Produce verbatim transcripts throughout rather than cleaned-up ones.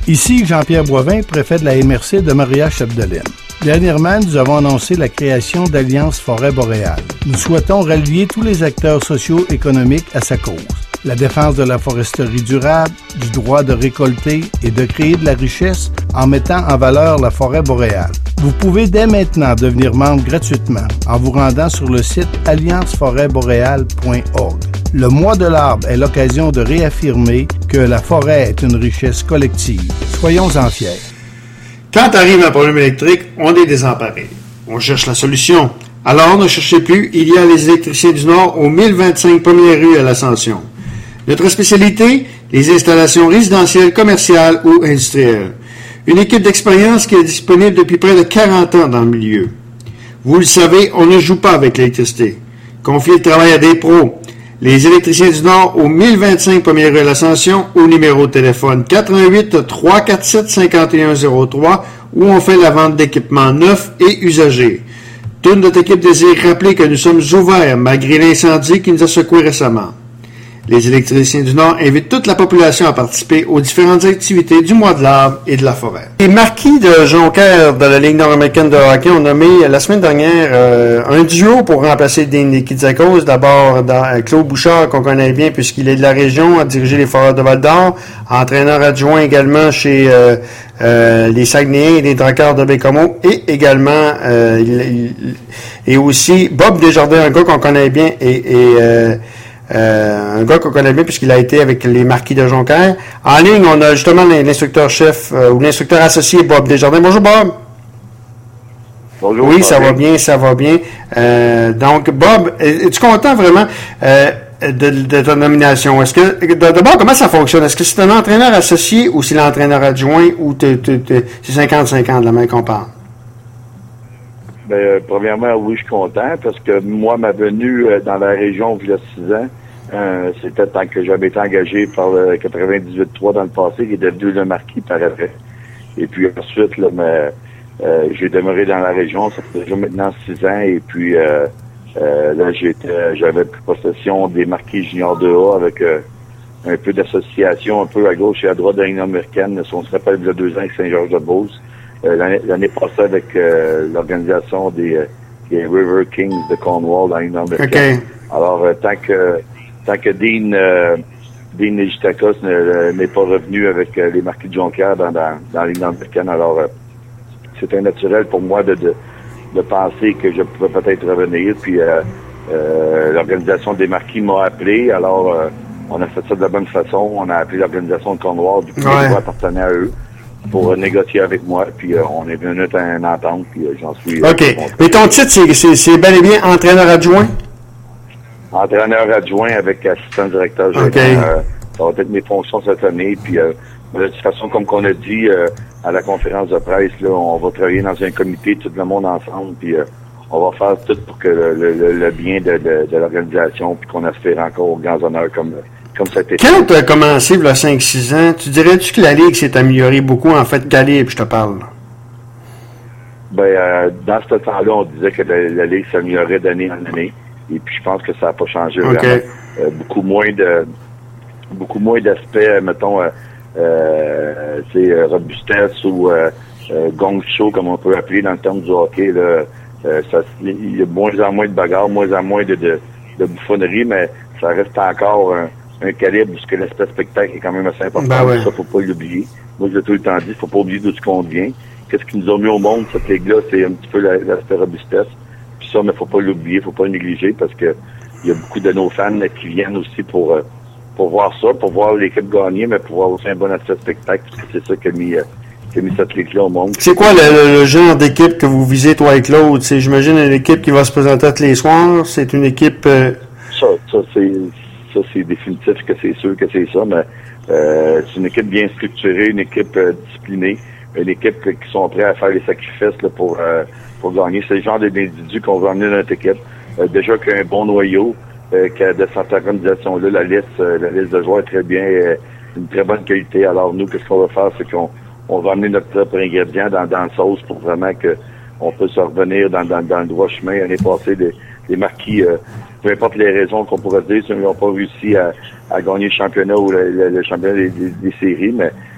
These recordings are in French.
Ici Jean-Pierre Boivin, préfet de la M R C de Maria-Chapdelaine. Dernièrement, nous avons annoncé la création d'Alliance Forêt Boréale. Nous souhaitons rallier tous les acteurs socio-économiques à sa cause. La défense de la foresterie durable, du droit de récolter et de créer de la richesse en mettant en valeur la forêt boréale. Vous pouvez dès maintenant devenir membre gratuitement en vous rendant sur le site alliance forêt boréale point org. Le mois de l'arbre est l'occasion de réaffirmer que la forêt est une richesse collective. Soyons-en fiers. Quand arrive un problème électrique, on est désemparé. On cherche la solution. Alors, ne cherchez plus, il y a les électriciens du Nord au mille vingt-cinq première rue à l'Ascension. Notre spécialité, les installations résidentielles, commerciales ou industrielles. Une équipe d'expérience qui est disponible depuis près de quarante ans dans le milieu. Vous le savez, on ne joue pas avec l'électricité. Confiez le travail à des pros. Les électriciens du Nord au mille vingt-cinq première rue à l'Ascension, au numéro de téléphone quatre un huit, trois quatre sept, cinq un zéro trois, où on fait la vente d'équipements neufs et usagés. Toute notre équipe désire rappeler que nous sommes ouverts malgré l'incendie qui nous a secoués récemment. Les électriciens du Nord invitent toute la population à participer aux différentes activités du mois de l'arbre et de la forêt. Les marquis de Jonquière de la Ligue nord-américaine de hockey ont nommé la semaine dernière euh, un duo pour remplacer Dean Nikitzakos. D'abord dans, euh, Claude Bouchard, qu'on connaît bien puisqu'il est de la région, a dirigé les Foreurs de Val-d'Or, entraîneur adjoint également chez euh, euh, les Saguenayens et les Dracars de Bécomo, et également euh, il, il, et aussi Bob Desjardins, un gars qu'on connaît bien, et, et euh, Euh, un gars qu'on connaît bien puisqu'il a été avec les marquis de Jonquière. En ligne, on a justement l'instructeur-chef euh, ou l'instructeur associé Bob Desjardins. Bonjour Bob. Bonjour. Oui, ça va bien, ça va bien. Euh, donc Bob, es-tu content vraiment euh, de, de ta nomination? Est-ce que d'abord, comment ça fonctionne? Est-ce que c'est un entraîneur associé ou c'est l'entraîneur adjoint ou t'es, t'es, t'es, c'est cinquante cinquante de la main qu'on parle? Ben, euh, premièrement, oui, je suis content parce que moi, ma venue euh, dans la région il y a six ans, euh, c'était tant que j'avais été engagé par le quatre-vingt-dix-huit trois dans le passé, qui est devenu le marquis par après. Et puis ensuite, là, mais, euh, j'ai demeuré dans la région, ça fait déjà maintenant six ans, et puis euh, euh, là, j'étais, j'avais pris possession des marquis juniors de A avec euh, un peu d'association, un peu à gauche et à droite de l'Union américaine. Si on se rappelle, il y a deux ans avec Saint-Georges-de-Beauce. Euh, l'année, l'année passée avec euh, l'organisation des, euh, des River Kings de Cornwall dans l'Union américaine. Okay. Alors, euh, tant que tant que Dean, euh, Dean Nikitzakos n'est pas revenu avec euh, les marquis de Jonquière dans, dans, dans l'Union américaine, alors euh, c'était naturel pour moi de, de, de penser que je pouvais peut-être revenir. Puis euh, euh, l'organisation des marquis m'a appelé, alors euh, on a fait ça de la bonne façon. On a appelé l'organisation de Cornwall, du coup, ouais. On appartenait à eux, pour euh, négocier avec moi, puis euh, on est venu à une entente, puis euh, j'en suis... Euh, OK. Mais ton titre, c'est, c'est, c'est bel et bien entraîneur adjoint? Entraîneur adjoint avec assistant directeur général. Okay. Euh, ça va être mes fonctions cette année, puis euh, de toute façon, comme qu'on a dit euh, à la conférence de presse, là, on va travailler dans un comité, tout le monde ensemble, puis euh, on va faire tout pour que le, le, le bien de, de, de l'organisation, puis qu'on aspire encore aux grands honneurs comme... Comme ça été. Quand tu as commencé, il y a cinq six ans, tu dirais-tu que la Ligue s'est améliorée beaucoup en fait calibre, je te parle? Ben, euh, dans ce temps-là, on disait que la, la Ligue s'améliorait d'année en année. Et puis, je pense que ça n'a pas changé okay. vraiment. Euh, beaucoup moins de, beaucoup moins d'aspects, mettons, euh, euh, c'est robustesse ou euh, euh, gong show, comme on peut appeler dans le terme du hockey, là. Euh, ça, il y a de moins en moins de bagarres, moins en moins de, de, de bouffonnerie, mais ça reste encore un, un calibre parce que l'aspect spectacle est quand même assez important. Ben ouais. Ça, faut pas l'oublier. Moi, je l'ai tout le temps dit, faut pas oublier d'où ce qu'on vient. Qu'est-ce qui nous a mis au monde, cette ligue-là, c'est un petit peu la, l'aspect robustesse. Puis ça, mais faut pas l'oublier, faut pas le négliger parce que il y a beaucoup de nos fans là, qui viennent aussi pour, pour voir ça, pour voir l'équipe gagner, mais pour voir aussi un bon aspect spectacle, parce que c'est ça qui a mis, qui a mis cette ligue-là au monde. C'est quoi le, le genre d'équipe que vous visez, toi et Claude? C'est, j'imagine, une équipe qui va se présenter tous les soirs. C'est une équipe... Euh... Ça, ça, c'est... Ça, c'est définitif que c'est sûr que c'est ça, mais euh, c'est une équipe bien structurée, une équipe euh, disciplinée, une équipe euh, qui sont prêts à faire les sacrifices là, pour euh, pour gagner. C'est le genre d'individus qu'on veut emmener dans notre équipe. Euh, déjà qu'il y a un bon noyau, euh, qu'il y a de cette organisation-là, la liste, euh, la liste de joueurs est très bien, euh, une très bonne qualité. Alors nous, qu'est-ce qu'on va faire, c'est qu'on on va amener notre propre ingrédient dans, dans la sauce pour vraiment que on puisse revenir dans, dans, dans le droit chemin. L'année passée, les, les marquis... Euh, peu importe les raisons qu'on pourrait dire, ils n'ont pas réussi à, à gagner le championnat ou le, le, le championnat des, des, des séries, mais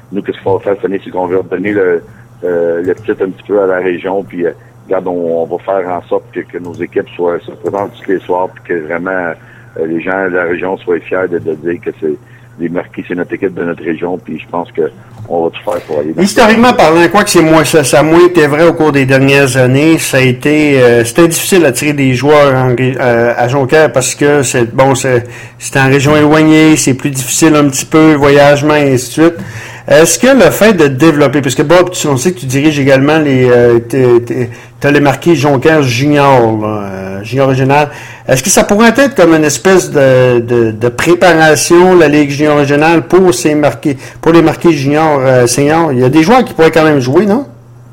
nous, qu'est-ce qu'on va faire cette année, c'est qu'on va redonner le, euh, le titre un petit peu à la région, puis, euh, regarde, on, on va faire en sorte que, que nos équipes soient, se présentent tous les soirs, puis que vraiment, euh, les gens de la région soient fiers de, de dire que c'est, les Marquis, c'est notre équipe de notre région, puis je pense que on va tout faire pour aller dans Historiquement parlant, quoi que c'est moins, ça, ça a moins été vrai au cours des dernières années, ça a été, euh, c'était difficile d'attirer des joueurs en, euh, à Jonquière parce que c'est, bon, c'est, c'est en région éloignée, c'est plus difficile un petit peu, voyagement et ainsi de suite. Est-ce que le fait de développer, parce que Bob, tu, on sait que tu diriges également les, euh, tu as les Marquis Jonquière Junior, là, euh, Junior régional. Est-ce que ça pourrait être comme une espèce de, de, de préparation, la Ligue Junior régionale pour ces Marquis, pour les Marquis Junior euh, seniors? Il y a des joueurs qui pourraient quand même jouer, non?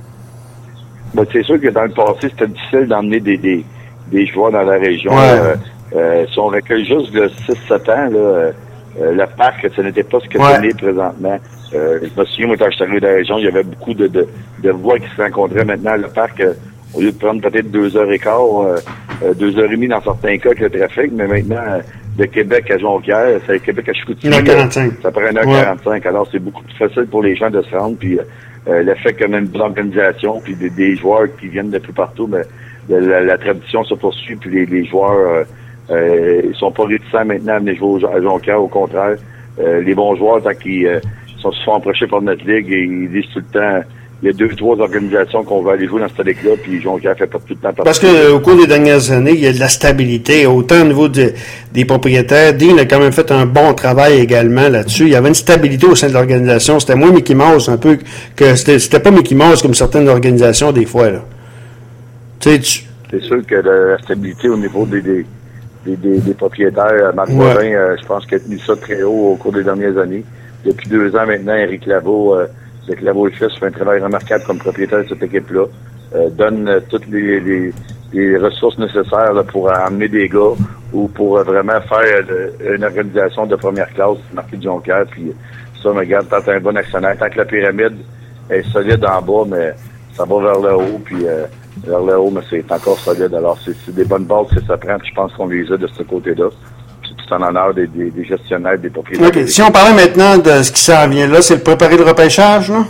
Ben, c'est sûr que dans le passé, c'était difficile d'emmener des, des, des joueurs dans la région. Ouais. Euh, euh, si on recueille juste de six sept ans, là, euh, le parc, ce n'était pas ce que ouais. c'est né présentement. Euh, je me souviens, moi, quand je suis arrivé de la région, il y avait beaucoup de, de, de voies qui se rencontraient maintenant. Le parc, euh, au lieu de prendre peut-être deux heures et quart, euh, euh, deux heures et demie dans certains cas avec le trafic, mais maintenant, euh, de Québec à Jonquière, c'est Québec à Chicoutimi. une heure quarante-cinq. Ça prend une heure quarante-cinq. Ouais. Alors, c'est beaucoup plus facile pour les gens de se rendre. Puis, euh, le fait qu'on a une bonne organisation, puis des, des joueurs qui viennent de plus partout, mais la, la tradition se poursuit, puis les, les joueurs, euh, euh, ils sont pas réticents maintenant à venir jouer à Jonquière, au contraire. Euh, les bons joueurs, tant qu'ils euh, sont souvent approchés par notre ligue, et ils disent tout le temps, il y a deux ou trois organisations qu'on va aller jouer dans cette ligue-là, puis Jonquière fait pas tout le temps partie. Parce que au cours des dernières années, il y a de la stabilité, autant au niveau de, des propriétaires. Dean a quand même fait un bon travail également là-dessus. Il y avait une stabilité au sein de l'organisation. C'était moins Mickey Mouse un peu que c'était, c'était pas Mickey Mouse comme certaines organisations des fois, là. Tu sais, tu... C'est sûr que la stabilité au niveau des, des, des, des, des propriétaires, Marc Boivin, ouais. euh, je pense qu'il a tenu ça très haut au cours des dernières années. Depuis deux ans maintenant, Éric Laveau, euh, Éric Laveau et fils fait un travail remarquable comme propriétaire de cette équipe-là. Euh, donne euh, toutes les, les, les ressources nécessaires là, pour amener des gars ou pour euh, vraiment faire euh, une organisation de première classe, Marquis de Jonquière. Puis ça, me regarde, tant un bon actionnaire, tant que la pyramide est solide en bas, mais ça va vers le haut, puis euh, vers le haut, mais c'est encore solide. Alors, c'est, c'est des bonnes bases que ça prend, puis je pense qu'on les a de ce côté-là. C'est en honneur des, des, des gestionnaires, des propriétaires. OK. Si on parlait maintenant de ce qui s'en vient là, c'est le préparer le repêchage, là?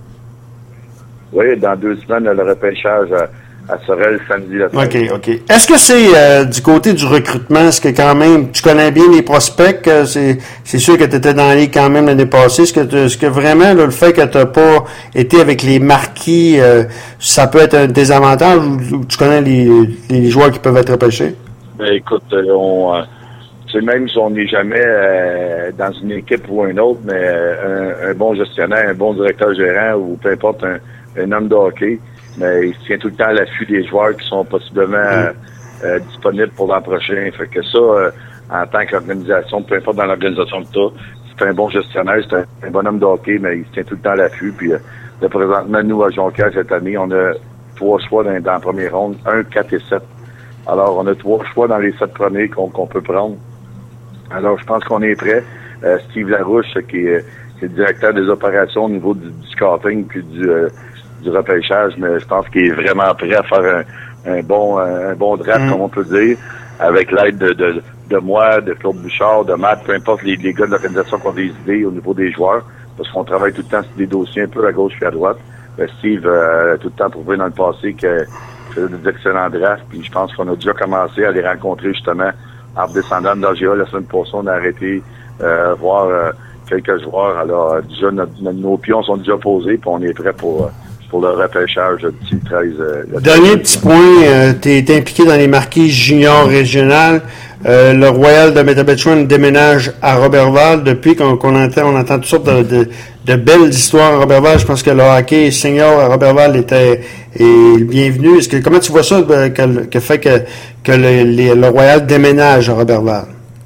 Oui, dans deux semaines, le repêchage à, à Sorel, samedi la semaine. OK, OK. Est-ce que c'est euh, du côté du recrutement, est-ce que quand même, tu connais bien les prospects, euh, c'est, c'est sûr que tu étais dans la ligue quand même l'année passée, est-ce que, tu, est-ce que vraiment là, le fait que tu n'as pas été avec les Marquis, euh, ça peut être un désavantage ou, ou tu connais les, les joueurs qui peuvent être repêchés? Ben, écoute, on... Euh, c'est même si on n'est jamais euh, dans une équipe ou un autre, mais euh, un, un bon gestionnaire, un bon directeur gérant ou peu importe, un, un homme de hockey, mais il se tient tout le temps à l'affût des joueurs qui sont possiblement euh, euh, disponibles pour l'an prochain. Fait que ça, euh, en tant qu'organisation, peu importe dans l'organisation que tu as, c'est un bon gestionnaire, c'est un, un bon homme de hockey, mais il se tient tout le temps à l'affût. Puis euh, là, présentement, nous, à Jonquière, cette année, on a trois choix dans, dans la première ronde, un, quatre et sept. Alors, on a trois choix dans les sept premiers qu'on, qu'on peut prendre. Alors, je pense qu'on est prêt. Euh, Steve Larouche, qui est, qui est le directeur des opérations au niveau du, du scouting puis du, euh, du repêchage, mais je pense qu'il est vraiment prêt à faire un, un bon un bon draft, mmh. comme on peut dire, avec l'aide de, de, de moi, de Claude Bouchard, de Matt, peu importe les, les gars de l'organisation qui ont des idées au niveau des joueurs, parce qu'on travaille tout le temps sur des dossiers un peu à gauche et à droite. Euh, Steve euh, a tout le temps prouvé dans le passé qu'il faisait des excellents drafts, puis je pense qu'on a déjà commencé à les rencontrer justement en descendant d'A G A. La semaine passée, on a arrêté euh, voir euh, quelques joueurs. Alors, euh, déjà, notre, notre, nos pions sont déjà posés, puis on est prêt pour, euh, pour le repêchage d'ici le treize. Euh, le Dernier petit point, euh, tu es impliqué dans les Marquis juniors régionales. Euh, le Royal de Métabetchouan déménage à Roberval. Depuis qu'on, qu'on entend, on entend toutes sortes de, de, de belles histoires à Roberval. Je pense que le hockey senior à Roberval était est bienvenu. Est-ce que comment tu vois ça que, que fait que, que le, les, le Royal déménage à Roberval?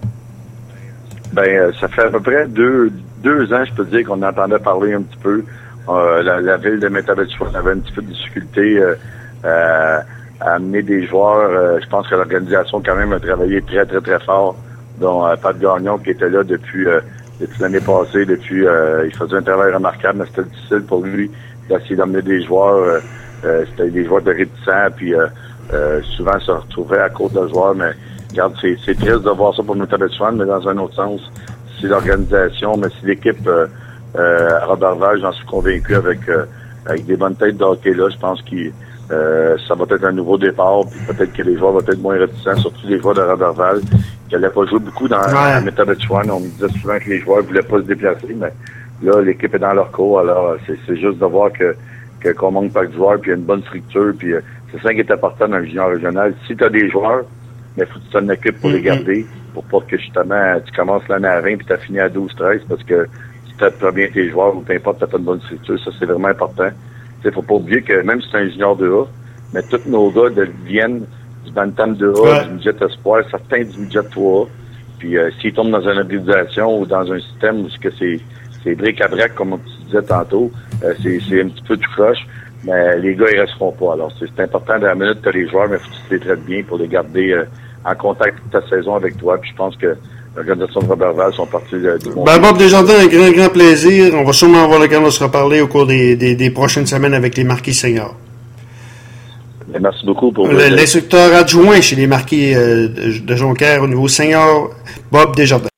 Ben, ça fait à peu près deux, deux ans, je peux dire, qu'on entendait parler un petit peu. Euh, la, la ville de Métabetchouan avait un petit peu de difficulté euh, euh, à amener des joueurs. Euh, je pense que l'organisation quand même a travaillé très, très, très fort. Dont euh, Pat Gagnon qui était là depuis, euh, depuis l'année passée, depuis euh, il faisait un travail remarquable, mais c'était difficile pour lui d'essayer d'amener des joueurs. Euh, euh, c'était des joueurs de réticents, puis euh, euh, souvent se retrouvaient à cause de joueurs, mais regarde, c'est, c'est triste de voir ça pour Métabetchouan, mais dans un autre sens, si l'organisation, mais si l'équipe euh, Euh, à Roberval, j'en suis convaincu avec euh, avec des bonnes têtes de hockey là. Je pense que euh, ça va être un nouveau départ. Puis peut-être que les joueurs vont être moins réticents, surtout les joueurs de Roberval, qui n'allaient pas jouer beaucoup dans ouais. la méthode de Chouan. On me disait souvent que les joueurs voulaient pas se déplacer, mais là, l'équipe est dans leur cours. Alors, c'est, c'est juste de voir que, que qu'on manque pas de joueurs, puis il y a une bonne structure. Puis euh, c'est ça qui est important dans le junior régional. Si tu as des joueurs, mais faut que tu t'en occupes pour mm-hmm. les garder, pour pas que justement tu commences l'année à vingt puis tu as fini à douze treize, parce que tu traites pas bien tes joueurs ou peu importe, tu n'as pas une bonne structure. Ça, c'est vraiment important. Il faut pas oublier que même si c'est un junior de A, mais tous nos gars deviennent du Bantam de A, ouais. du midget espoir, certains du midget trois A. Puis euh, s'ils tombent dans une organisation ou dans un système où que c'est c'est bric-à-brac, comme tu disais tantôt, euh, c'est, c'est un petit peu tout croche, mais les gars, ils resteront pas. Alors, c'est, c'est important dans la minute que tu as les joueurs, mais il faut que tu les traites bien pour les garder euh, en contact toute ta saison avec toi. Puis je pense que l'organisation de Roberval sont partis euh, du monde. Ben, Bob Desjardins, un grand, grand plaisir. On va sûrement avoir l'occasion de se reparler au cours des, des, des prochaines semaines avec les Marquis seniors. Merci beaucoup pour Le, l'instructeur adjoint chez les Marquis euh, de Jonquière au niveau senior, Bob Desjardins.